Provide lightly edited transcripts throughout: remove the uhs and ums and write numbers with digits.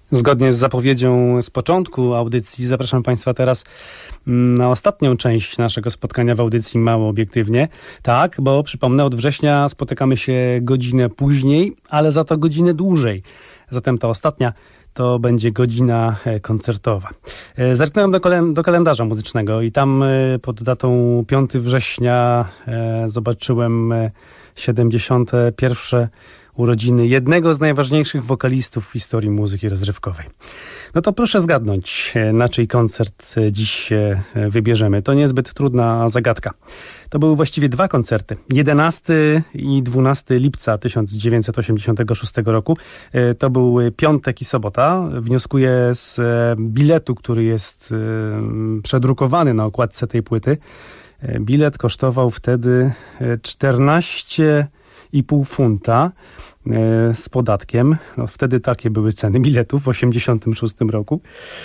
Zgodnie z zapowiedzią z początku audycji zapraszam Państwa teraz na ostatnią część naszego spotkania w audycji Mało Obiektywnie. Tak, bo przypomnę, od września spotykamy się godzinę później, ale za to godzinę dłużej. Zatem ta ostatnia to będzie godzina koncertowa. Zerknąłem do kalendarza muzycznego i tam pod datą 5 września zobaczyłem 71. urodziny jednego z najważniejszych wokalistów w historii muzyki rozrywkowej. No to proszę zgadnąć, na czyj koncert dziś się wybierzemy. To niezbyt trudna zagadka. To były właściwie dwa koncerty. 11 i 12 lipca 1986 roku. To był piątek i sobota. Wnioskuję z biletu, który jest przedrukowany na okładce tej płyty. Bilet kosztował wtedy 14,5 funta z podatkiem. No, wtedy takie były ceny biletów w 1986 roku.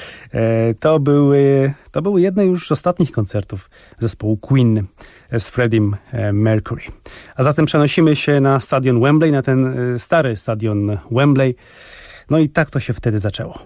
To były jedne już z ostatnich koncertów zespołu Queen z Freddiem Mercury. A zatem przenosimy się na stadion Wembley, na ten stary stadion Wembley. No i tak to się wtedy zaczęło.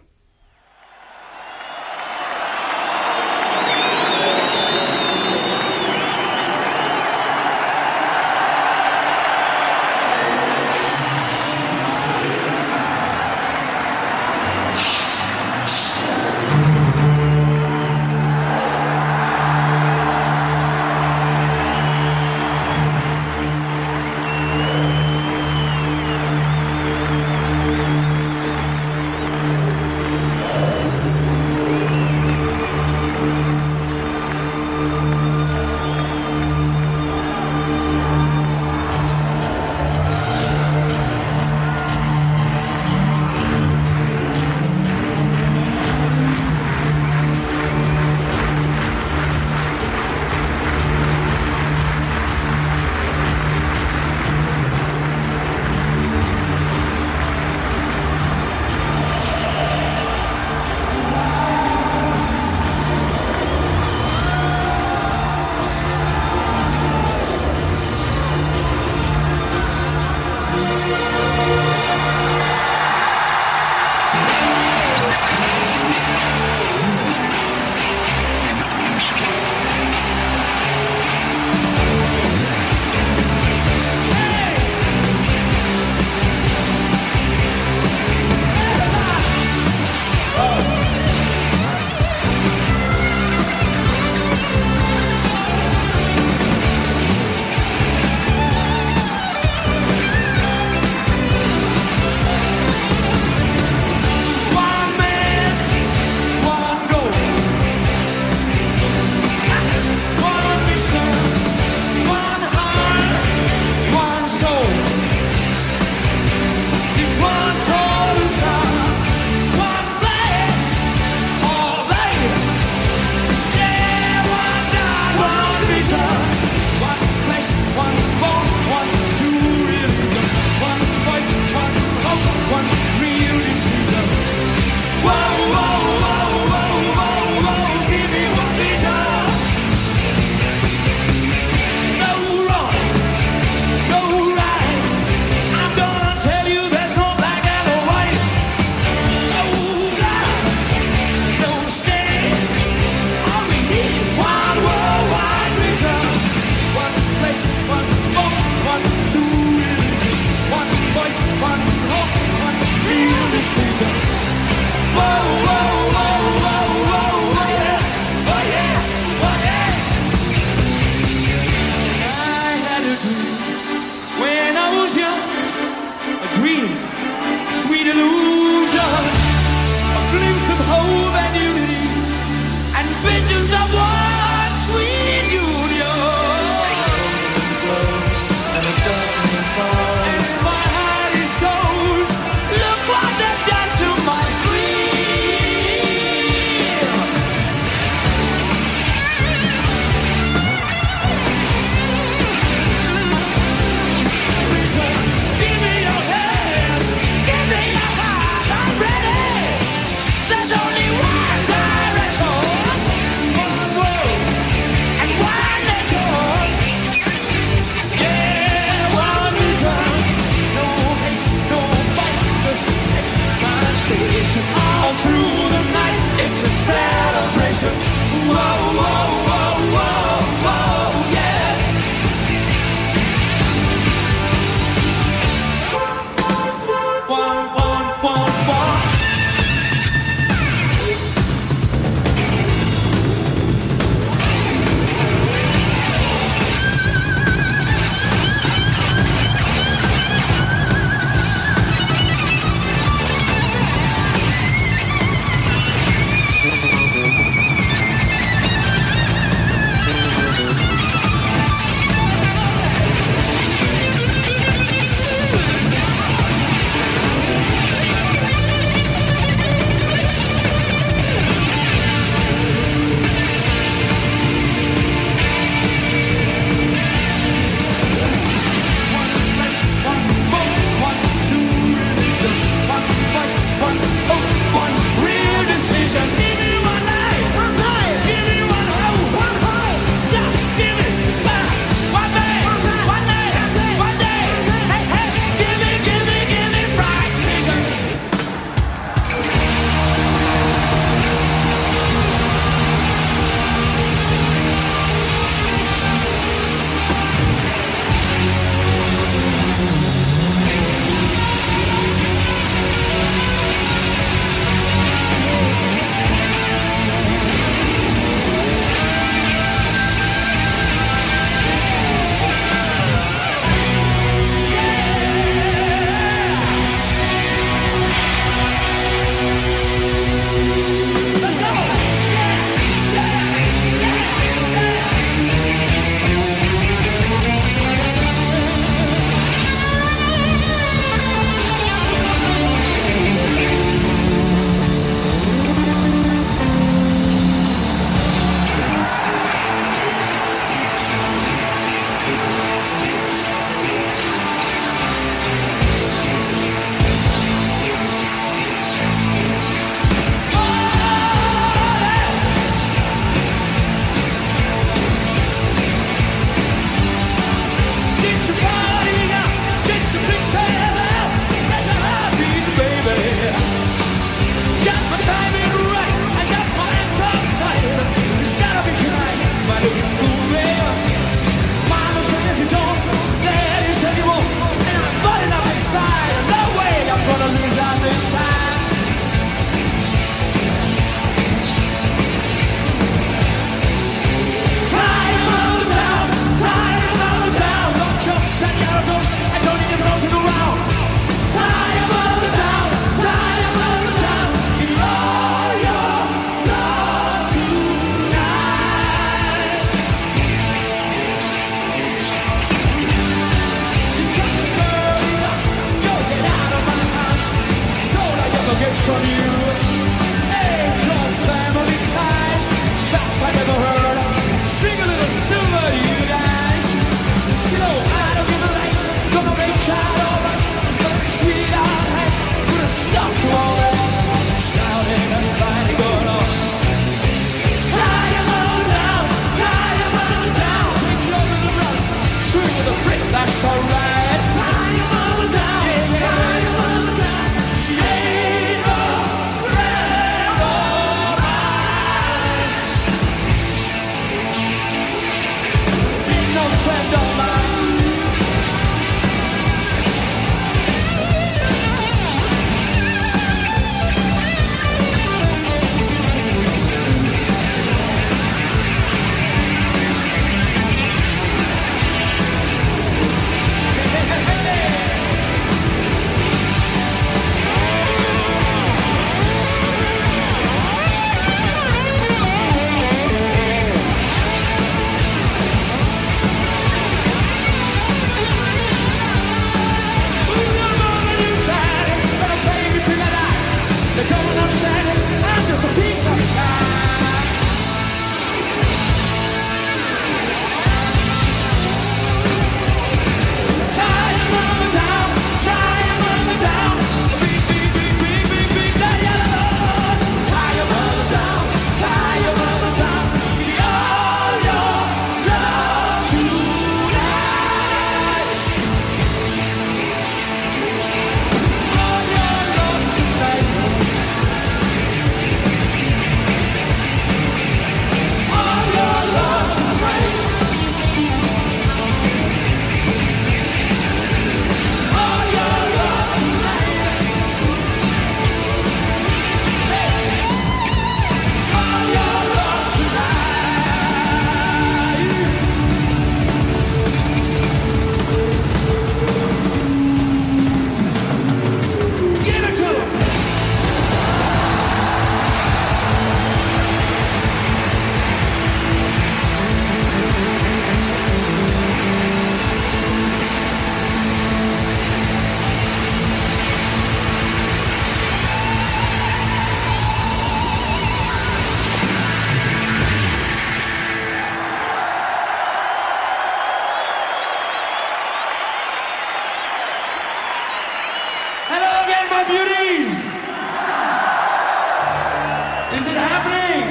it happening?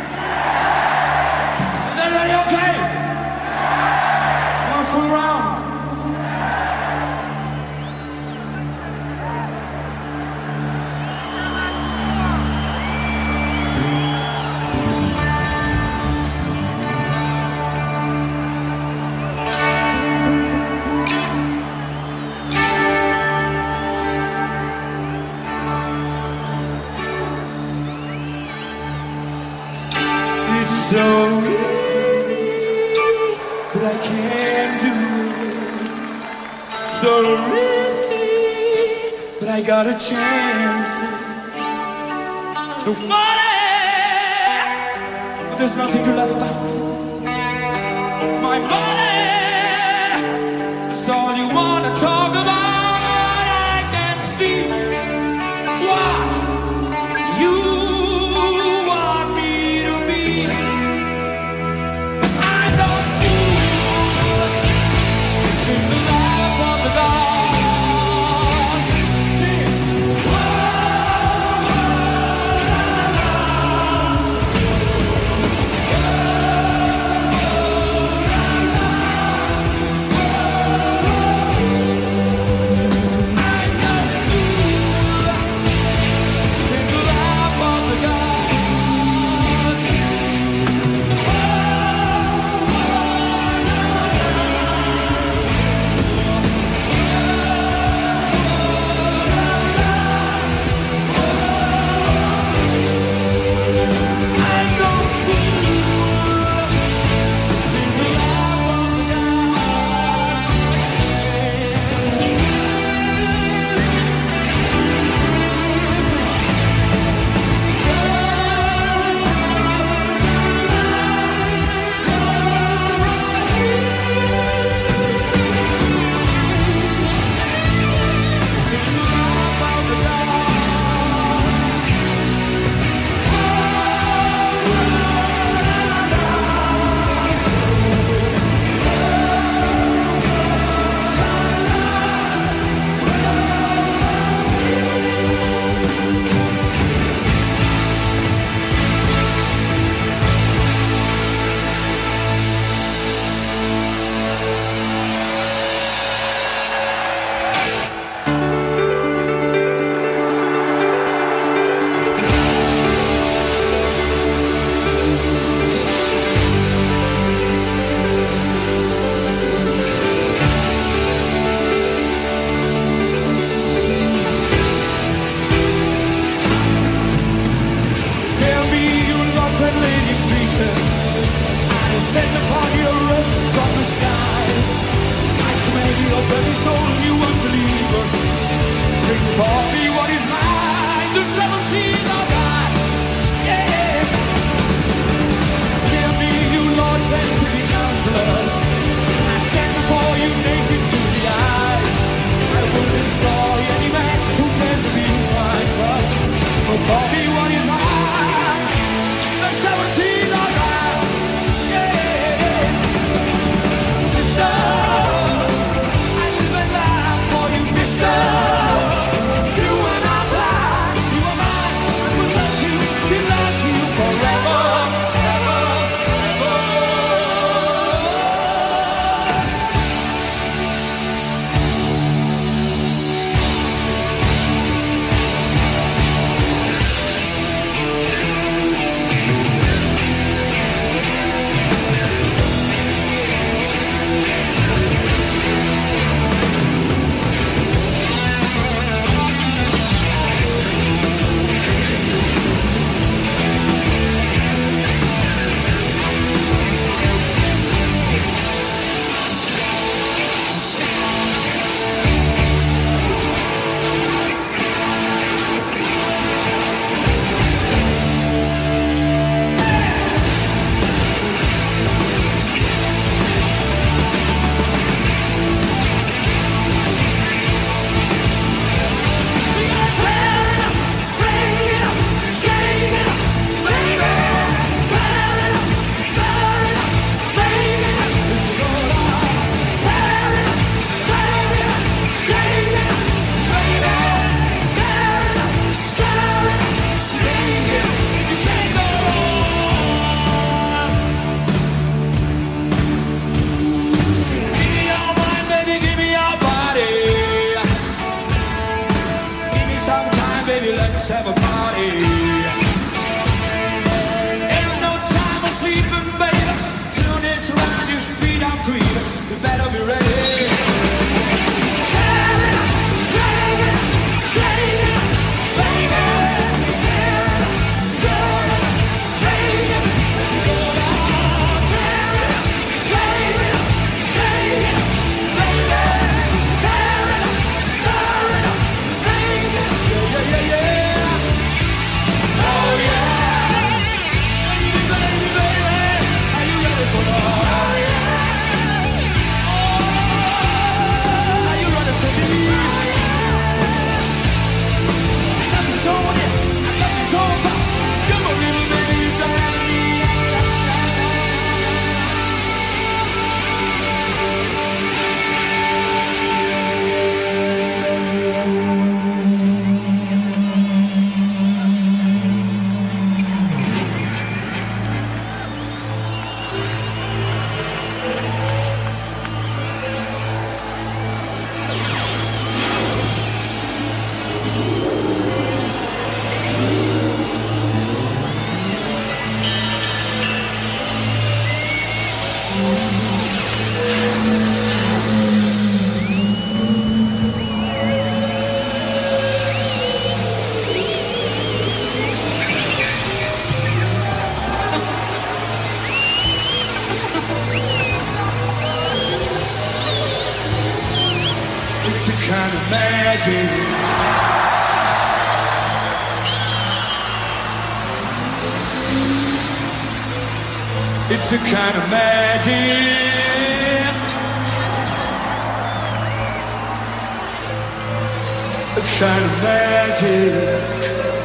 Is everybody okay? Wanna fool around? So easy, but I can't do it. So risky, but I got a chance. So funny, but there's nothing to laugh about. My money is all you wanna talk about. I can't see why you want me to be. Send upon your earth from the skies. I command you of every soul, you unbelievers. Bring for me what is mine. The seven seas of God. Yeah. Fear me, you lords and pretty counselors. I stand before you naked to the eyes. I will destroy any man who dares to abuse my trust. For me what is mine. The seven seas of God. I live a life for you, mister. Do kind of magic. It's a kind of magic. A kind of magic.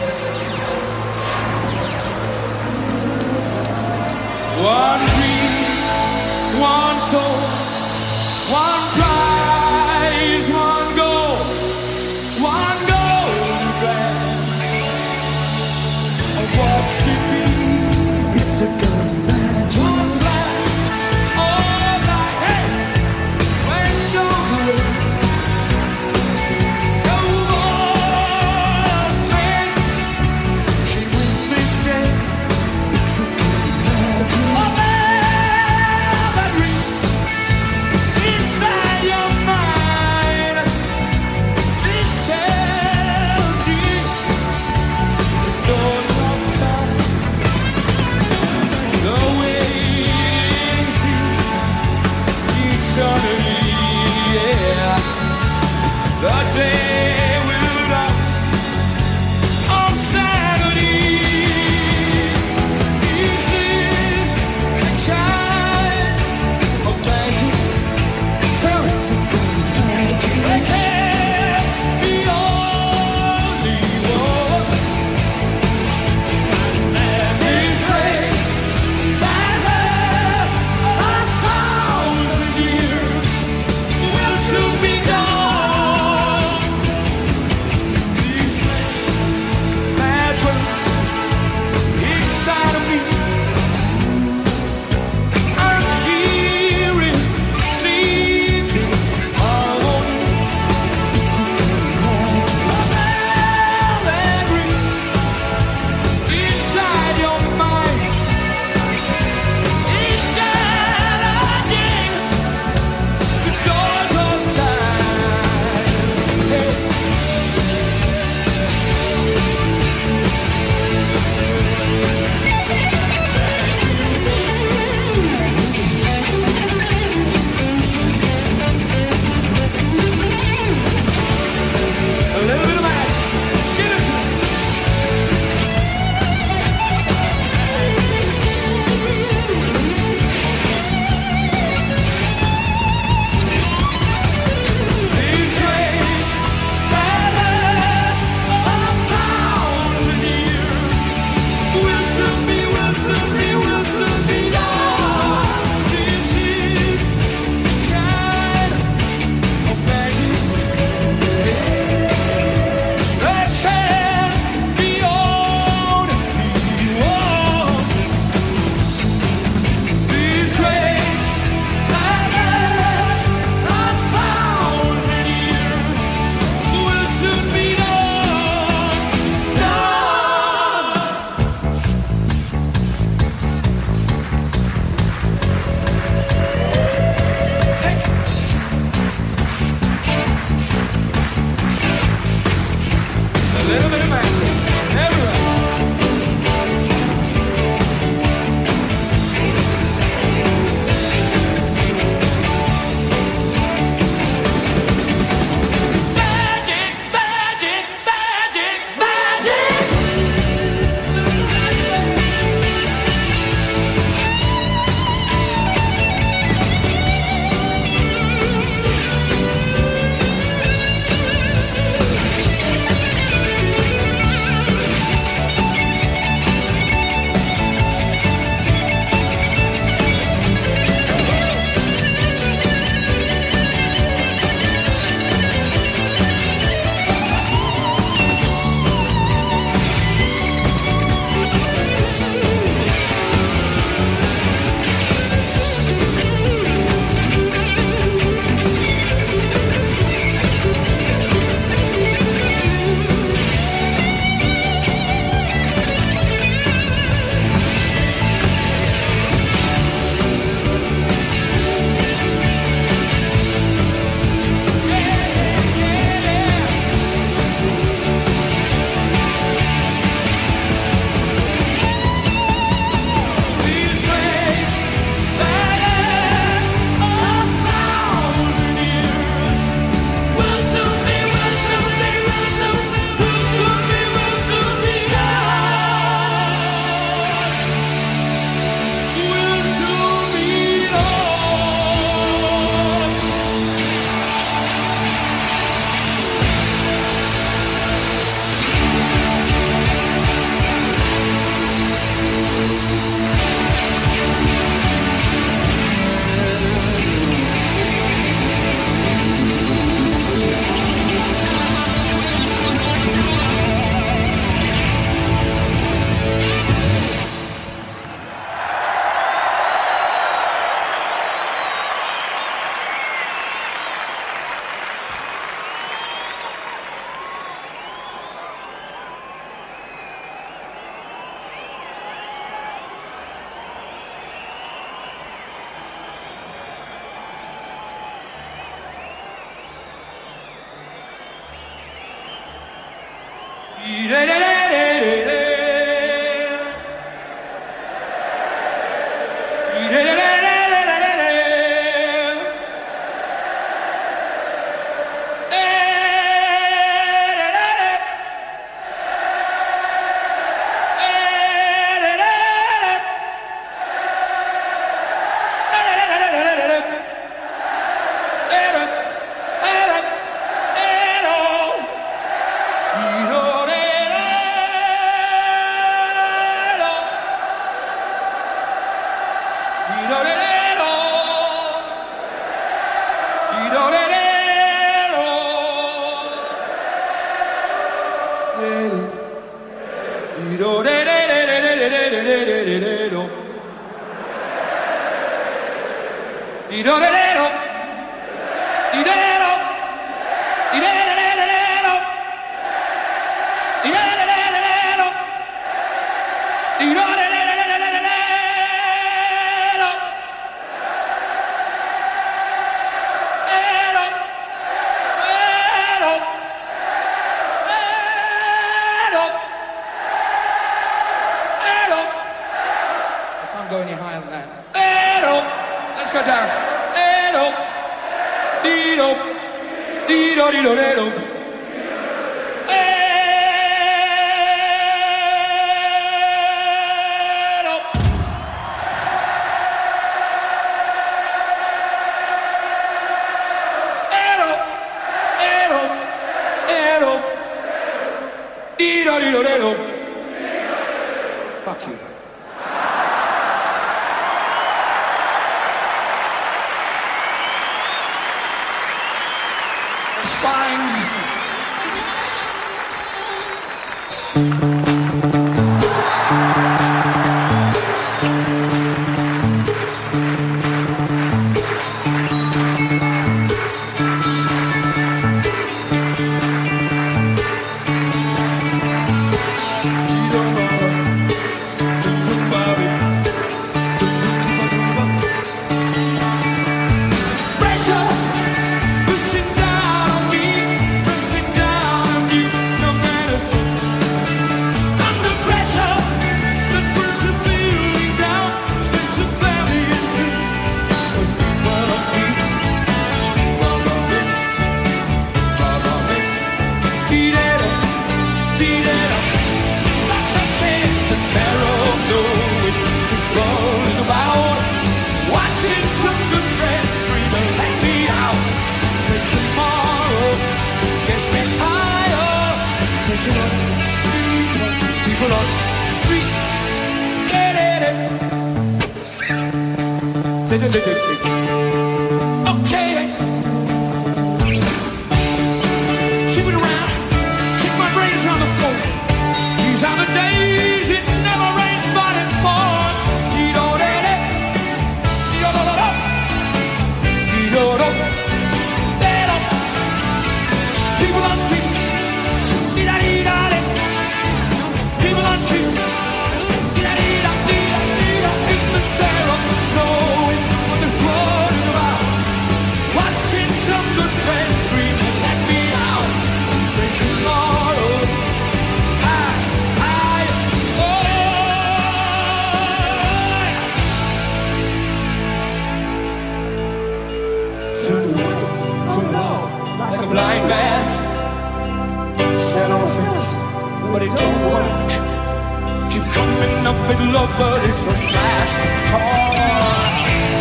One dream, one soul, one prize, one goal, one golden glance. And what should be? It's a kind of magic. One flash, all night, hey, when so good. No more man can win this day. It's a kind of magic. Oh, man, that reach inside your mind. This empty, the doors outside. Go any higher than that. Edo! Let's go down. Edo! Dido! Dido, dido, dido. Edo! Edo! Edo! Edo! Dido, dido, dido. Fuck you. Okay. Shift it around, kick my brains on the floor. These are the days it never rains, but it pours. People on streets, people on streets. It's the terror, knowing what this world's about. Watching some good friends scream and let me out. There's tomorrow, like a blind man, set on a fence, but it don't work. Keep coming up with love, but it's a slash torn.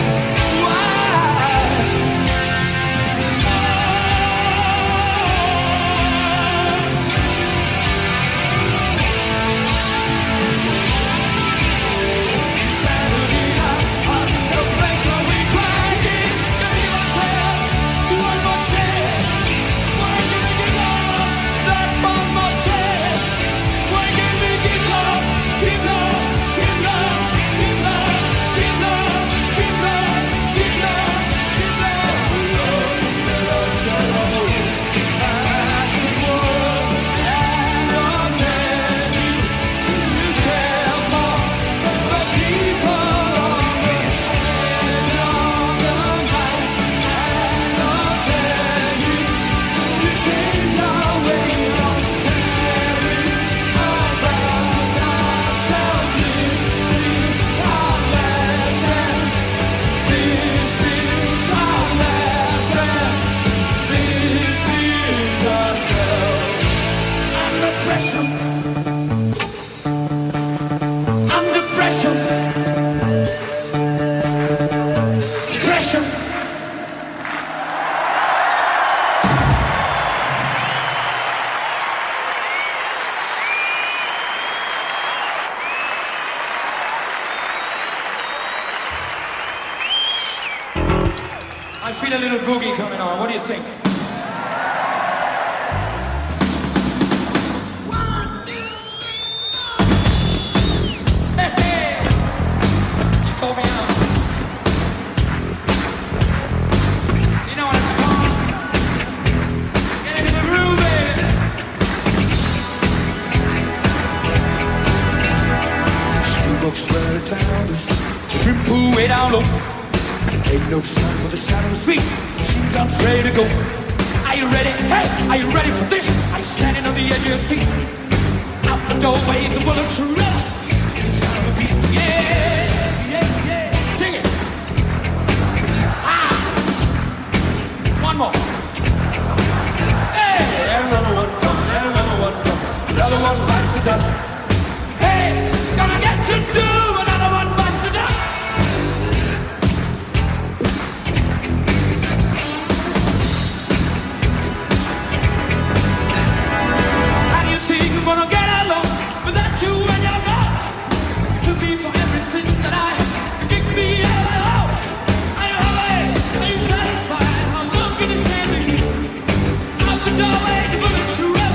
Saturday nights under pressure we grind it. Give ourselves one more chance. We're gonna give love that one more chance. We're gonna give love, give love, give love, give love, give love, give love, give love, give love. Love is such a low, passing world, and I'll dare you to care for the people on the edge of the night, and I'll dare you to change our way of caring about ourselves. This is our last dance. This is our last dance. This is ourselves. Under pressure. Under pressure. Pressure. I feel a little boogie coming on. What do you think? Hey, hey. of town. There's a pool way down low. Ain't no sun with the sound of his feet. Machine guns ready to go. Are you ready? Hey, are you ready for this? Are you standing on the edge of your seat? Out the doorway, the bullets shoot up. Sound of the beat. Yeah, yeah, yeah. Sing it. Ah. One more. Hey, another one coming, another one coming. Another one bites the dust. Hey, gonna get you too. Another one bites the dust. How do you think I'm gonna get along without you and your love? To be for everything that I have. Kick me out of my house. Are you happy? Are you satisfied? How long can you stand the heat? Out the doorway, the bullets shoot up.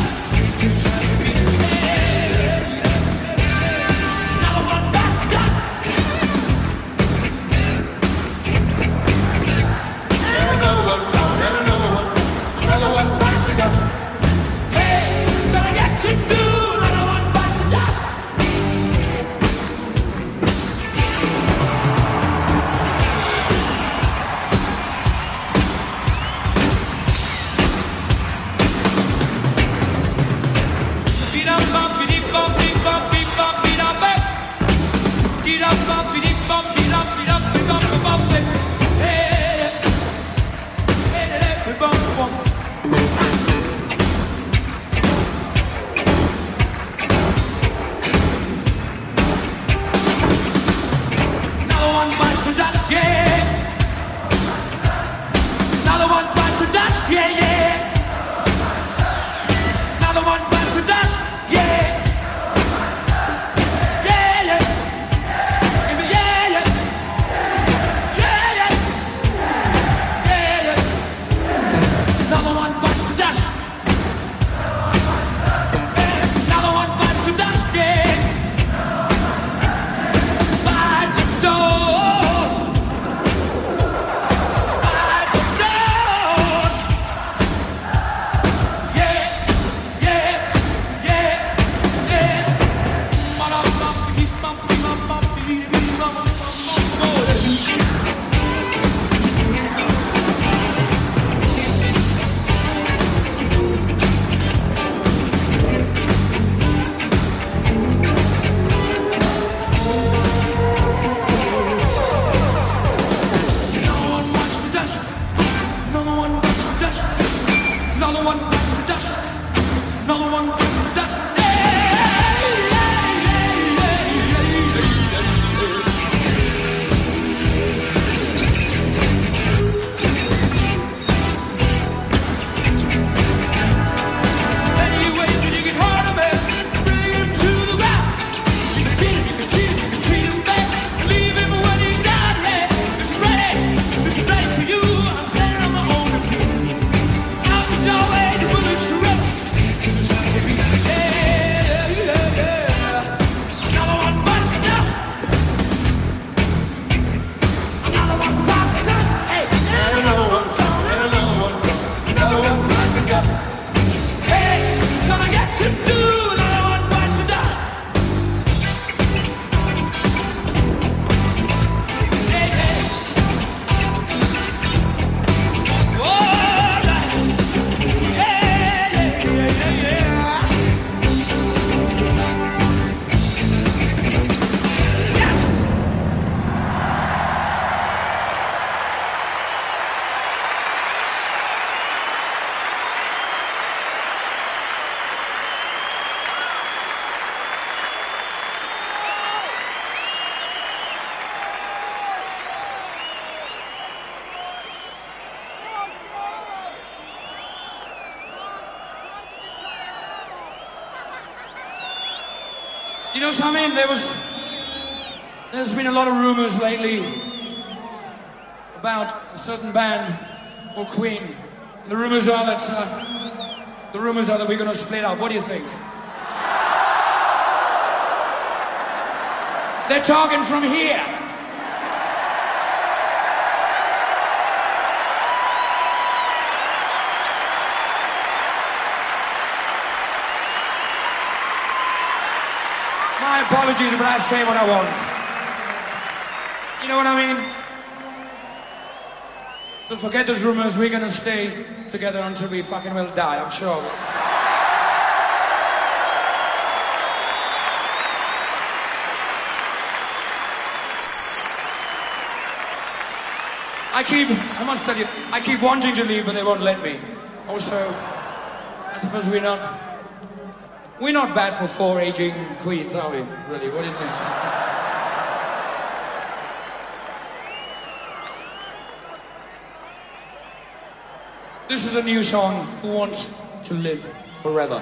Another one bites the dust. Another one coming, another one. Another one bites the dust. Hey, gonna get you too. Another one bites the dust. Beat up, bump, beat bump, beat bump, beat bump, beat up, eh? Beat up, bump, beat bump, beat up, beat up, beat bump, beat bump, eh? Hey, hey, hey, beat bump, beat bump. Another one bites the dust, yeah. Another one bites the dust, yeah, yeah. Another one bites the dust, yeah. Yeah, yeah. Give me yeah, yeah. Yeah, yeah. Yeah, yeah. Another one bites the dust. Another one bites the dust, yeah. Bite the dust. Bite the dust. Yeah, yeah, yeah, yeah. Another one bites the dust. Another one bites the dust. Another one bites the dust. Another one bites the dust. Any ways that you can hurt him, bring him to the ground. You can beat him, you can cheat him, you can treat him bad. Leave him when he's down, yeah. It's ready for you. I'm standing on my own. Out the doorway, the bullets shoot up. Yeah, yeah, yeah. Another one bites the dust. Another one bites the dust. Hey, and another one coming, and another one coming. Another one bites the dust. Hey, gonna get you too. Another one bites the dust. Hey, hey. Oh, yeah, yeah, yeah, yeah, yeah. Yes. You know something? There's been a lot of rumors lately about a certain band called Queen. The rumors are that we're going to split up. What do you think? They're talking from here. My apologies, but I say what I want. You know what I mean? So forget those rumors, we're gonna stay together until we fucking will die, I'm sure. I must tell you, I keep wanting to leave, but they won't let me. Also, I suppose we're not bad for 4 aging queens, are we? Really, what do you think? This is a new song, Who Wants to Live Forever?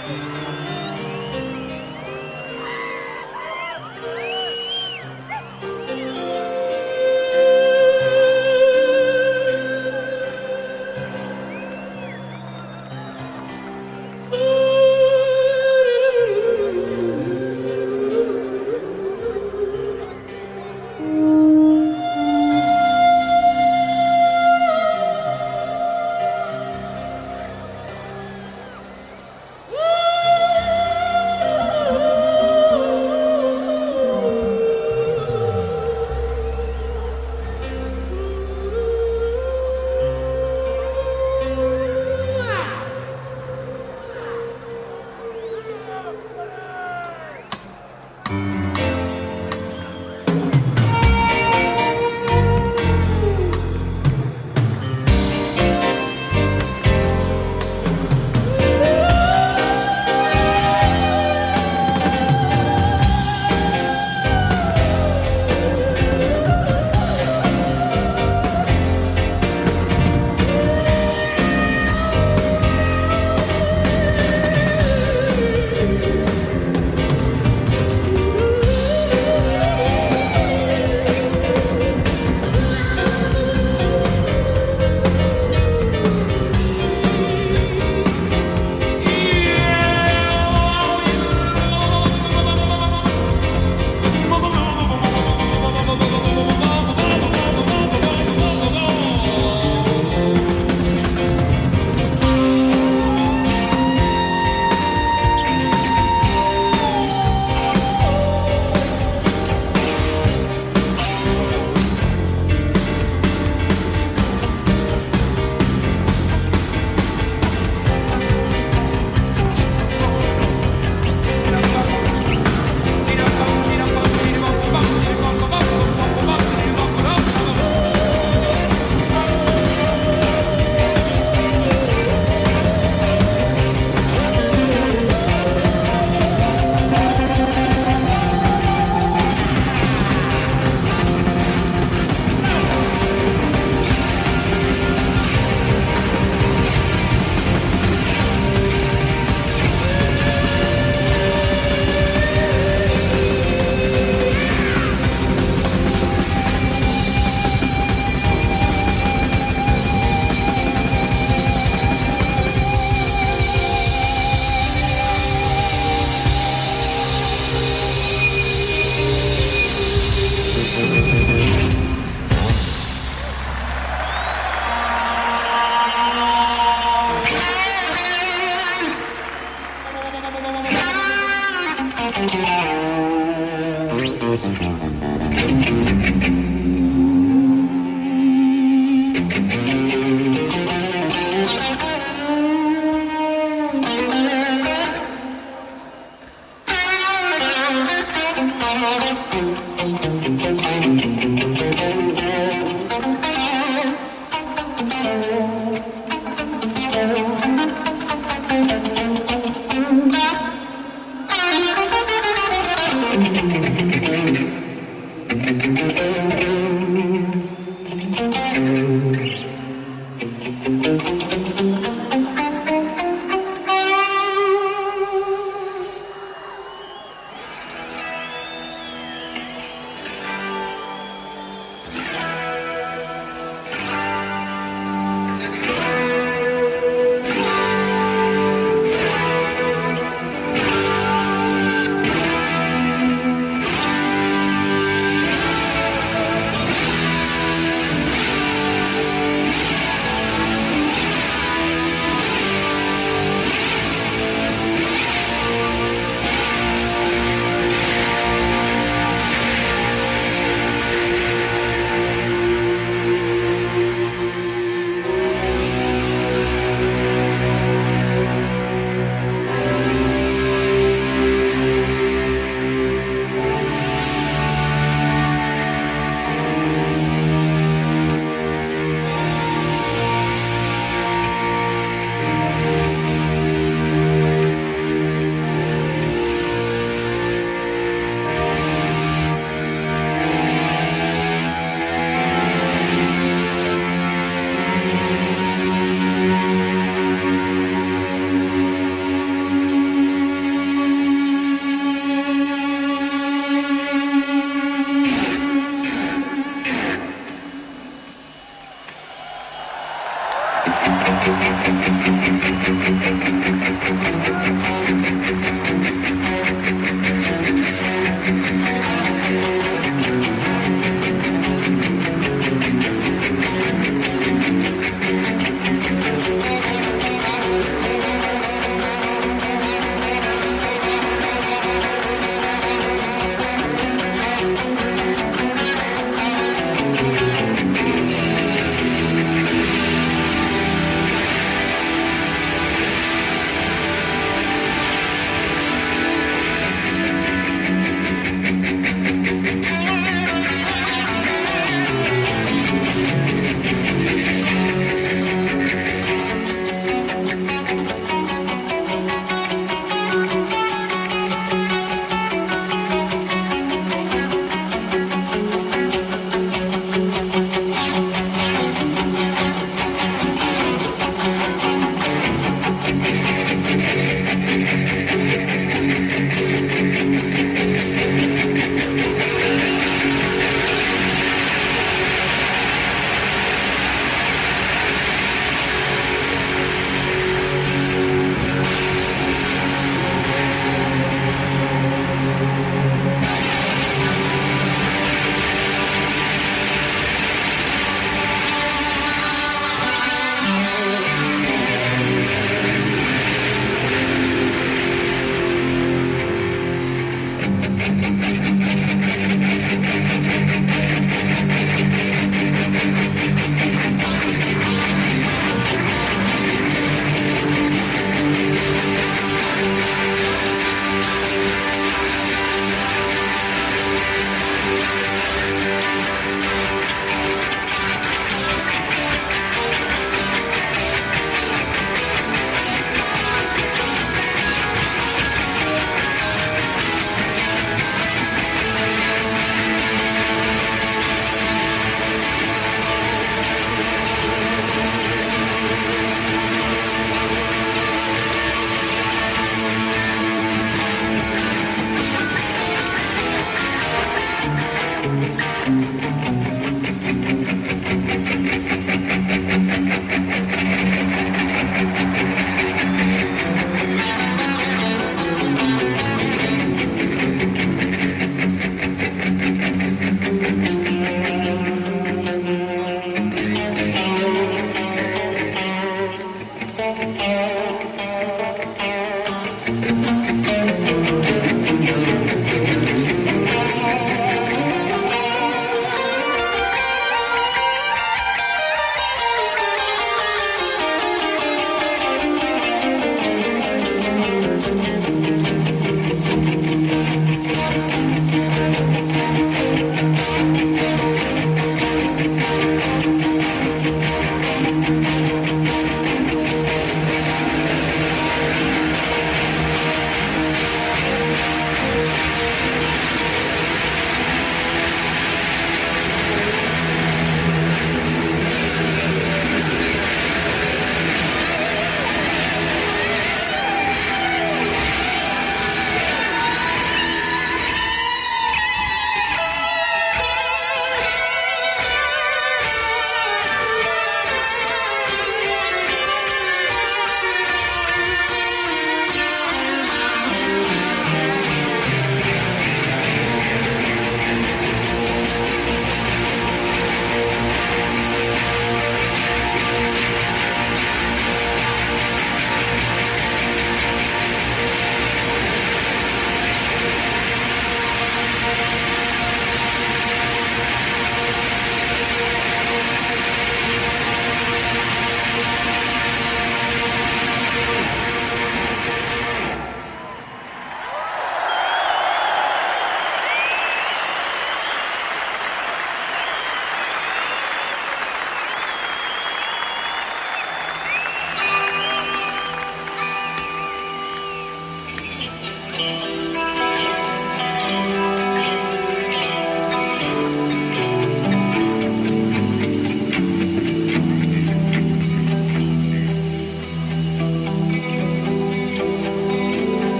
Woo!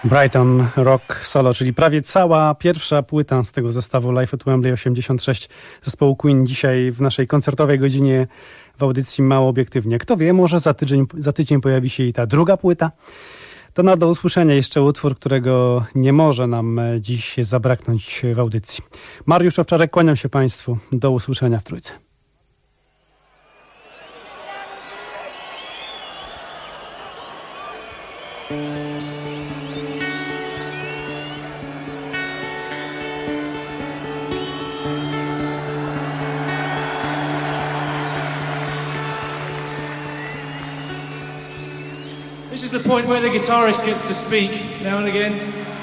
Brighton Rock Solo, czyli prawie cała pierwsza płyta z tego zestawu Live at Wembley 86 zespołu Queen dzisiaj w naszej koncertowej godzinie w audycji Mało Obiektywnie. Kto wie, może za tydzień pojawi się i ta druga płyta. To do usłyszenia jeszcze utwór, którego nie może nam dziś zabraknąć w audycji. Mariusz Owczarek, kłaniam się Państwu. Do usłyszenia w Trójce. This is the point where the guitarist gets to speak now and again.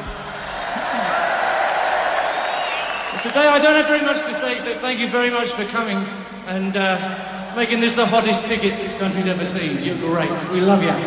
And today I don't have very much to say, except thank you very much for coming and making this the hottest ticket this country's ever seen. You're great. We love you.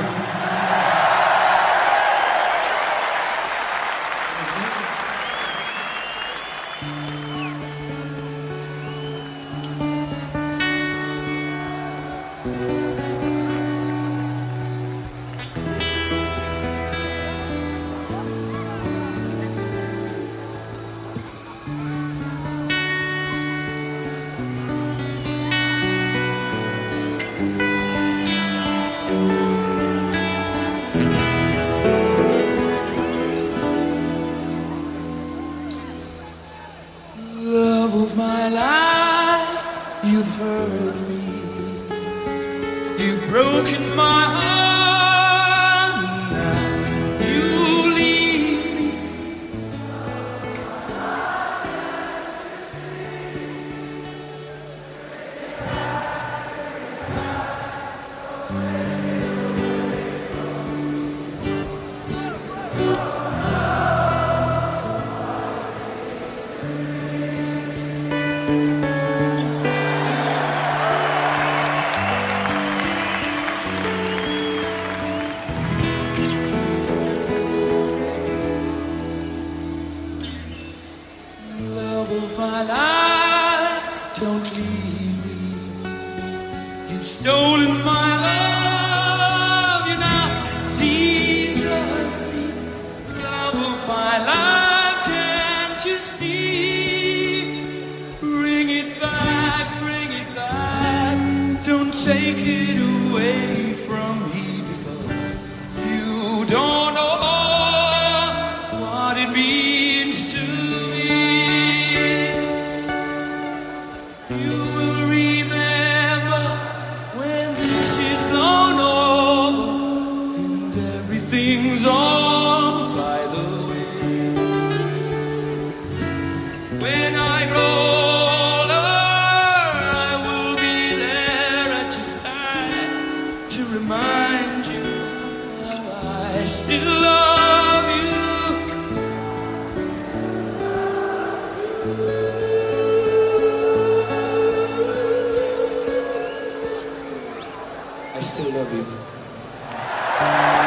I still love you.